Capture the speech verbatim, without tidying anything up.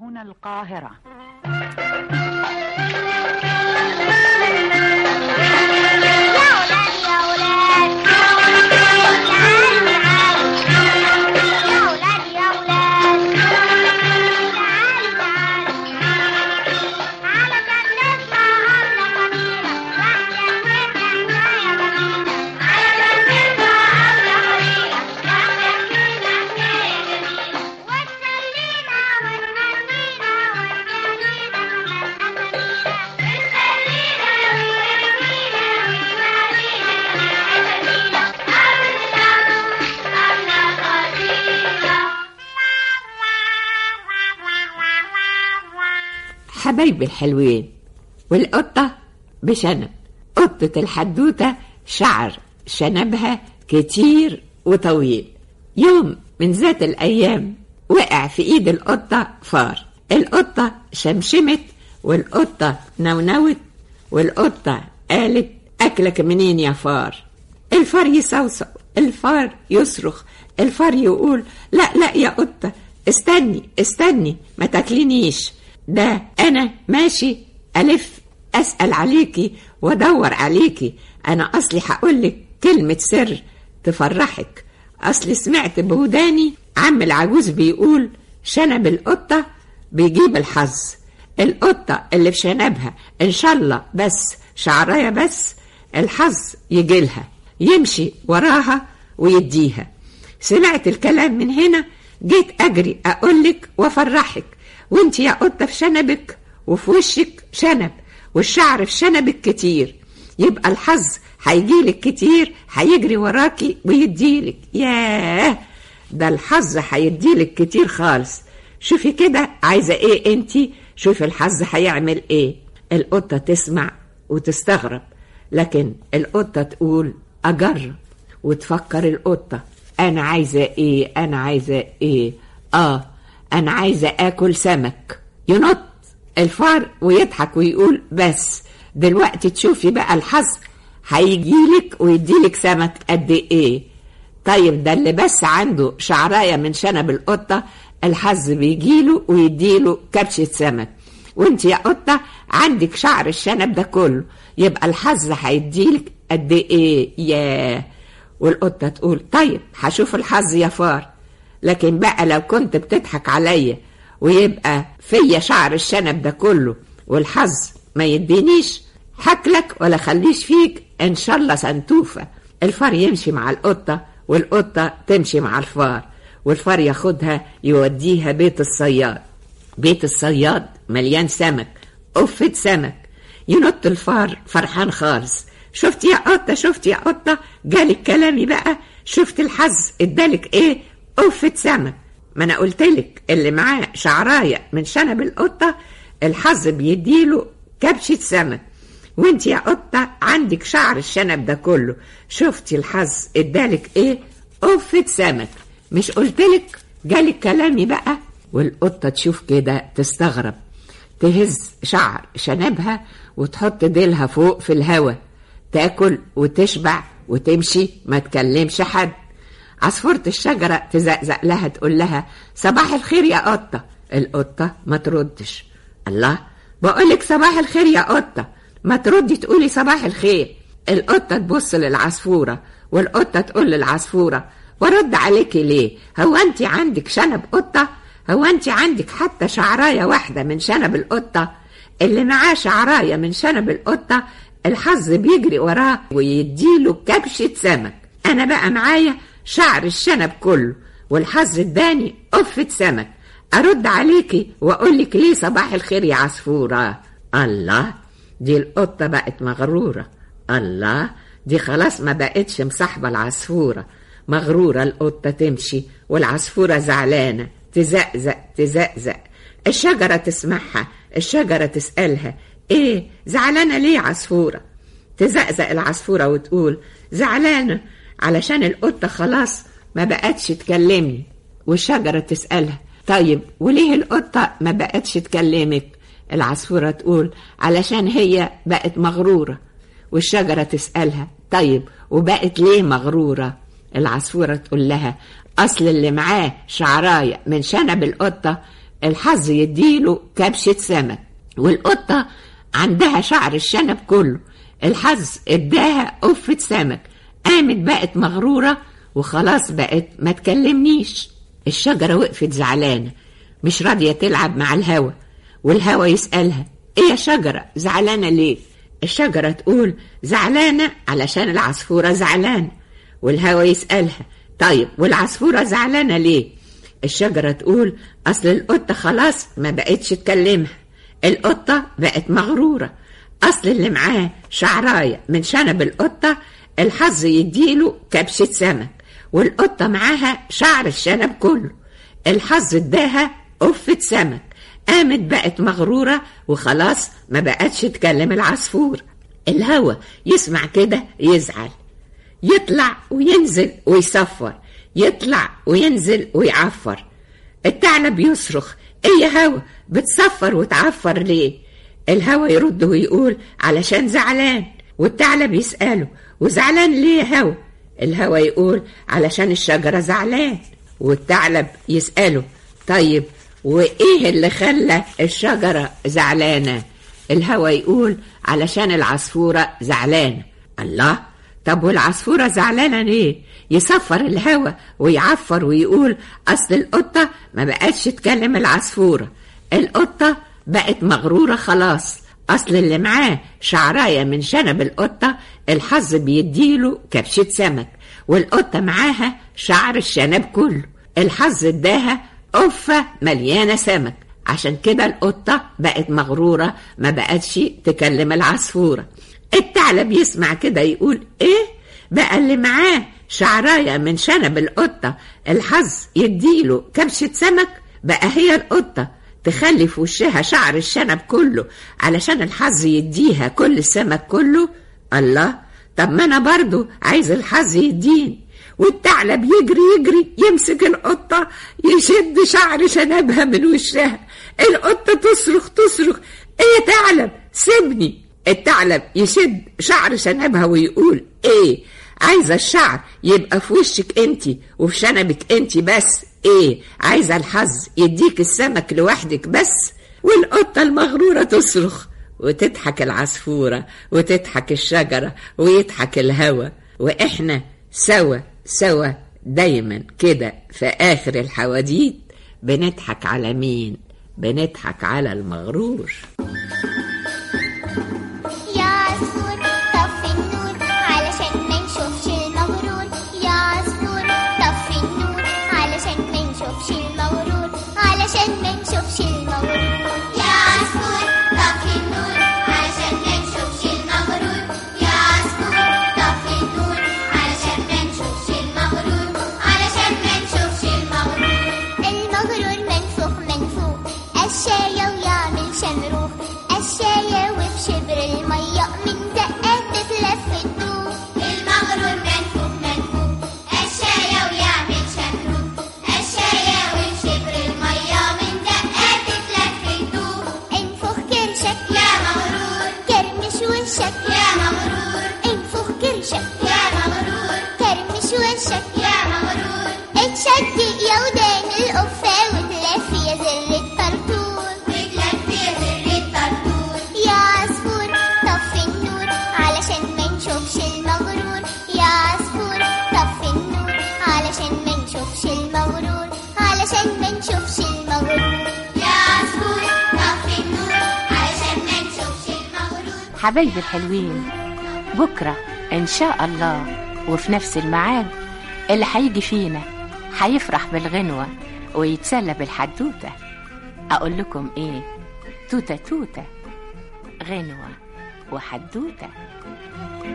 هنا القاهرة. حبايبي الحلوين، والقطة بشنب. قطة الحدوتة شعر شنبها كتير وطويل. يوم من ذات الأيام وقع في إيد القطة فار. القطة شمشمت والقطة نونوت والقطة قالت أكلك منين يا فار؟ الفار يصوصو، الفار يصرخ، الفار يقول لا لا يا قطة استني استني ما تاكلينيش، ده أنا ماشي ألف أسأل عليكي وادور عليكي. أنا أصلي هقولك كلمة سر تفرحك. أصلي سمعت بوداني عم العجوز بيقول شنب القطة بيجيب الحظ. القطة اللي في شنبها إن شاء الله بس شعرية بس الحظ يجيلها، يمشي وراها ويديها. سمعت الكلام من هنا جيت أجري أقولك وافرحك، وانت يا قطة في شنبك وفي وشك شنب والشعر في شنبك كتير، يبقى الحظ هيجيلك كتير، هيجري وراكي ويديلك. ياه ده الحظ هيديلك كتير خالص. شوفي كده عايزة ايه انتي، شوفي الحظ هيعمل ايه. القطة تسمع وتستغرب، لكن القطة تقول اجرب. وتفكر القطة انا عايزة ايه انا عايزة ايه اه أنا عايزة آكل سمك. ينط الفار ويضحك ويقول بس دلوقتي تشوفي بقى الحظ هيجيلك ويديلك سمك قد إيه. طيب ده اللي بس عنده شعراية من شنب القطة الحظ بيجيله ويديله كبشة سمك، وانت يا قطة عندك شعر الشنب ده كله، يبقى الحظ هيديلك قد إيه. ياه. والقطة تقول طيب هشوف الحظ يا فار، لكن بقى لو كنت بتضحك عليا ويبقى فيا شعر الشنب ده كله والحظ ما يدينيش، حكلك ولا خليش فيك ان شاء الله سنتوفة. الفار يمشي مع القطة والقطة تمشي مع الفار، والفار ياخدها يوديها بيت الصياد. بيت الصياد مليان سمك، قفة سمك. ينط الفار فرحان خالص. شفت يا قطة شفت يا قطة جالك كلامي بقى، شفت الحظ ادالك ايه؟ قفة سمك. ما انا قلتلك اللي معاه شعراية من شنب القطة الحظ بيديله كبشة سمك، وانت يا قطة عندك شعر الشنب ده كله، شفتي الحظ ادالك ايه؟ قفة سمك. مش قلتلك جالك كلامي بقى؟ والقطة تشوف كده تستغرب، تهز شعر شنبها وتحط ديلها فوق في الهوا، تاكل وتشبع وتمشي ما تكلمش حد. عصفورة الشجرة تزقزق لها تقول لها صباح الخير يا قطة. القطة ما تردش. الله بقولك صباح الخير يا قطة، ما تردي تقولي صباح الخير. القطة تبص للعصفورة والقطة تقول للعصفورة ورد عليكي ليه؟ هو انت عندك شنب قطة؟ هو انت عندك حتى شعراية واحدة من شنب القطة؟ اللي معاه شعراية من شنب القطة الحظ بيجري وراه ويديله كبشة سمك. انا بقى معايا شعر الشنب كله والحظ اداني قفة سمك، ارد عليكي واقولك ليه صباح الخير يا عصفورة؟ الله دي القطة بقت مغرورة. الله دي خلاص ما بقتش مصاحبة العصفورة، مغرورة. القطة تمشي والعصفورة زعلانة تزقزق تزقزق. الشجرة تسمعها، الشجرة تسألها ايه زعلانة ليه عصفورة؟ تزقزق العصفورة وتقول زعلانة علشان القطة خلاص ما بقتش تكلمني. والشجرة تسألها طيب وليه القطة ما بقتش تكلمك؟ العصفورة تقول علشان هي بقت مغرورة. والشجرة تسألها طيب وبقت ليه مغرورة؟ العصفورة تقول لها أصل اللي معاه شعراية من شنب القطة الحظ يديله كبشة سمك. والقطة عندها شعر الشنب كله، الحظ اداها قفة سمك، قامت بقت مغرورة وخلاص بقت ما تكلمنيش. الشجرة وقفت زعلانة مش راضية تلعب مع الهوا، والهوا يسألها ايه يا شجرة زعلانة ليه؟ الشجرة تقول زعلانة علشان العصفورة زعلانة. والهوا يسألها طيب والعصفورة زعلانة ليه؟ الشجرة تقول أصل القطة خلاص ما بقتش تكلمها، القطة بقت مغرورة، أصل اللي معاه شعراية من شنب القطة الحظ يديله كبشة سمك، والقطة معاها شعر الشنب كله، الحظ اداها قفة سمك، قامت بقت مغرورة وخلاص ما بقتش تكلم العصفور. الهوا يسمع كده يزعل، يطلع وينزل ويصفر، يطلع وينزل ويعفر. الثعلب يصرخ ايه يا هوا بتصفر وتعفر ليه؟ الهوا يرد ويقول علشان زعلان. والثعلب يسأله وزعلان ليه يا هوا؟ الهوا يقول علشان الشجرة زعلان. والثعلب يسأله طيب وايه اللي خلى الشجرة زعلانة؟ الهوا يقول علشان العصفورة زعلانة. الله، طب والعصفورة زعلانة ليه؟ يصفر الهوا ويعفر ويقول أصل القطة ما بقتش تكلم العصفورة، القطة بقت مغرورة خلاص، أصل اللي معاه شعراية من شنب القطة الحظ بيديله كبشة سمك، والقطة معاها شعر الشنب كله، الحظ اداها قفة مليانة سمك، عشان كده القطة بقت مغرورة ما بقتش تكلم العصفورة. الثعلب يسمع كده يقول ايه بقى اللي معاه شعراية من شنب القطة الحظ يديله كبشة سمك؟ بقى هي القطة تخلي في وشها شعر الشنب كله علشان الحظ يديها كل السمك كله؟ الله، طب ما انا برضو عايز الحظ يديني. والثعلب يجري يجري يمسك القطة يشد شعر شنبها من وشها، القطة تصرخ تصرخ ايه يا ثعلب سيبني. الثعلب يشد شعر شنبها ويقول ايه عايزة الشعر يبقى في وشك انتي وفي شنبك انتي بس؟ ايه عايزة الحظ يديك السمك لوحدك بس؟ والقطة المغرورة تصرخ، وتضحك العصفورة وتضحك الشجرة ويضحك الهوا، واحنا سوا سوا دايما كده في آخر الحواديت بنضحك على مين؟ بنضحك على المغرور. حبايبي الحلوين، بكرة إن شاء الله وفي نفس الميعاد اللي هيجي فينا هيفرح بالغنوة ويتسلى بالحدوتة. أقول لكم إيه؟ توتة توتة، غنوة وحدوتة.